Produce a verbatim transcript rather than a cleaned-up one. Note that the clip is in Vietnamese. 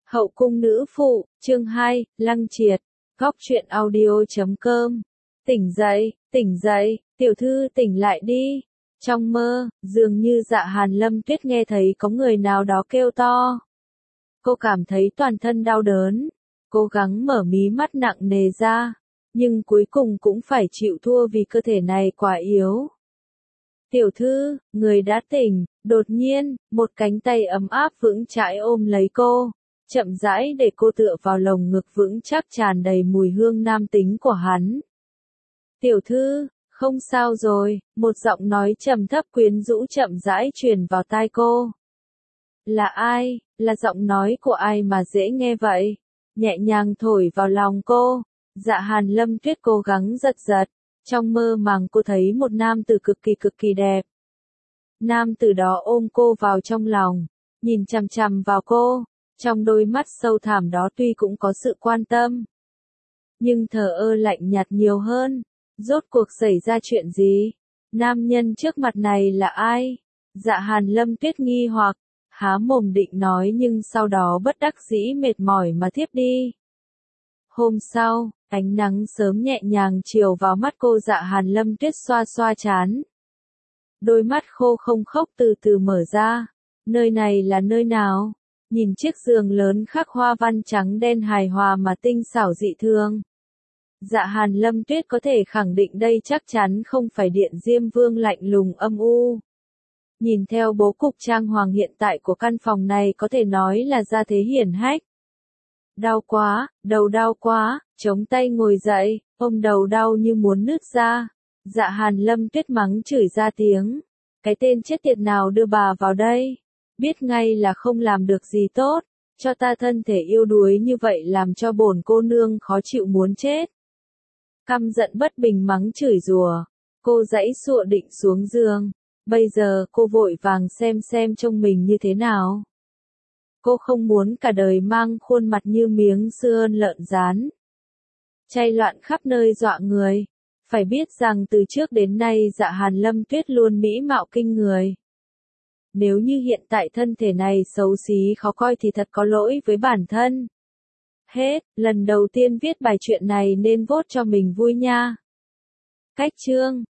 Hậu cung nữ phụ, chương hai, Lăng Triệt, góc truyện audio chấm com. Tỉnh dậy, tỉnh dậy, tiểu thư tỉnh lại đi. Trong mơ, dường như Dạ Hàn Lâm Tuyết nghe thấy có người nào đó kêu to. Cô cảm thấy toàn thân đau đớn, cố gắng mở mí mắt nặng nề ra, nhưng cuối cùng cũng phải chịu thua vì cơ thể này quá yếu. Tiểu thư, người đã tỉnh, đột nhiên, một cánh tay ấm áp vững chãi ôm lấy cô, chậm rãi để cô tựa vào lồng ngực vững chắc tràn đầy mùi hương nam tính của hắn. Tiểu thư, không sao rồi, một giọng nói trầm thấp quyến rũ chậm rãi truyền vào tai cô. Là ai, là giọng nói của ai mà dễ nghe vậy? Nhẹ nhàng thổi vào lòng cô, Dạ Hàn Lâm Tuyết cố gắng giật giật. Trong mơ màng cô thấy một nam tử cực kỳ cực kỳ đẹp. Nam tử đó ôm cô vào trong lòng, nhìn chằm chằm vào cô, trong đôi mắt sâu thẳm đó tuy cũng có sự quan tâm, nhưng thờ ơ lạnh nhạt nhiều hơn. Rốt cuộc xảy ra chuyện gì? Nam nhân trước mặt này là ai? Dạ Hàn Lâm Tuyết nghi hoặc, há mồm định nói nhưng sau đó bất đắc dĩ mệt mỏi mà thiếp đi. Hôm sau, ánh nắng sớm nhẹ nhàng chiều vào mắt cô. Dạ Hàn Lâm Tuyết xoa xoa trán. Đôi mắt khô không khốc từ từ mở ra. Nơi này là nơi nào? Nhìn chiếc giường lớn khắc hoa văn trắng đen hài hòa mà tinh xảo dị thường. Dạ Hàn Lâm Tuyết có thể khẳng định đây chắc chắn không phải Điện Diêm Vương lạnh lùng âm u. Nhìn theo bố cục trang hoàng hiện tại của căn phòng này có thể nói là gia thế hiển hách. Đau quá, đầu đau quá, chống tay ngồi dậy, ôm đầu đau như muốn nứt ra. Dạ Hàn Lâm Tuyết mắng chửi ra tiếng. Cái tên chết tiệt nào đưa bà vào đây? Biết ngay là không làm được gì tốt, cho ta thân thể yêu đuối như vậy làm cho bổn cô nương khó chịu muốn chết. Căm giận bất bình mắng chửi rủa, cô giãy giụa định xuống giường. Bây giờ cô vội vàng xem xem trông mình như thế nào. Cô không muốn cả đời mang khuôn mặt như miếng xương lợn rán, chay loạn khắp nơi dọa người. Phải biết rằng từ trước đến nay Dạ Hàn Lâm Tuyết luôn mỹ mạo kinh người. Nếu như hiện tại thân thể này xấu xí khó coi thì thật có lỗi với bản thân. Hết, lần đầu tiên viết bài chuyện này nên vote cho mình vui nha. Cách chương